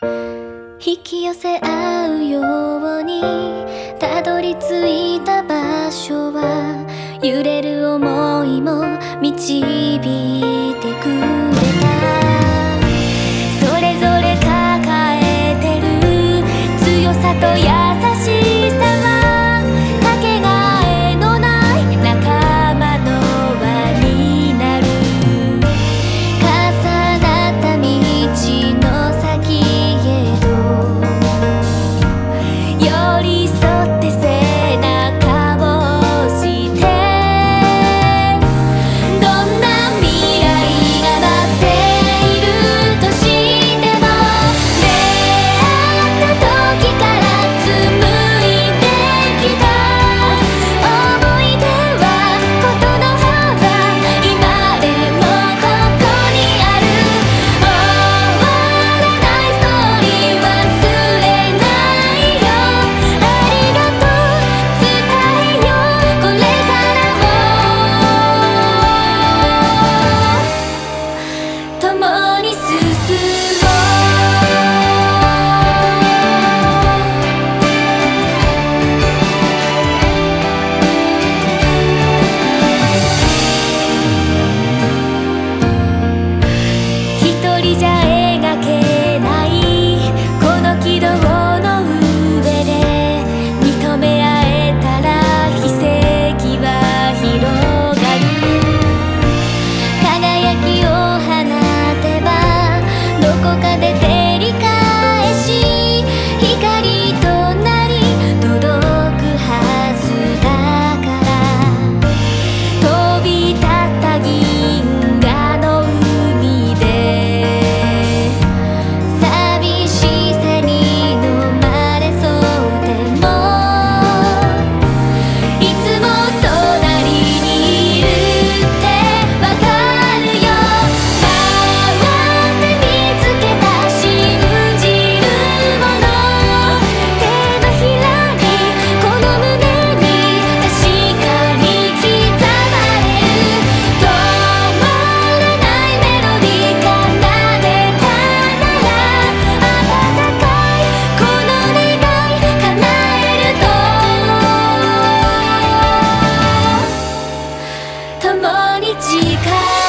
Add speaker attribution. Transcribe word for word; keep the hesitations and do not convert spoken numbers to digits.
Speaker 1: 引き寄せ合うようにたどり着いた場所は揺れる想いも導いてくれた。それぞれ抱えてる強さと優しさはかけがえのない仲間の輪になる。重なった道の先へと寄り添って背中を押してどんな未来が待っているとしても出会った時から紡いできた思い出はことの葉は今でもここにある。終わらないストーリー忘れないよ。ありがとう伝えようこれからも共に進もう。一人じゃ描けないこの軌道の上で認め合えたら奇跡は広がる。輝きを放てばどこかで照り返し光となり届くはずだから。飛び立った銀河の海で寂しさに飲まれそうでもいつも隣にいるってわかるよ。回って見つけた信じるもの手のひらにこの胸に確かに刻まれる。止まらないメロディー奏でたなら温かいこの願い叶えると共に誓う。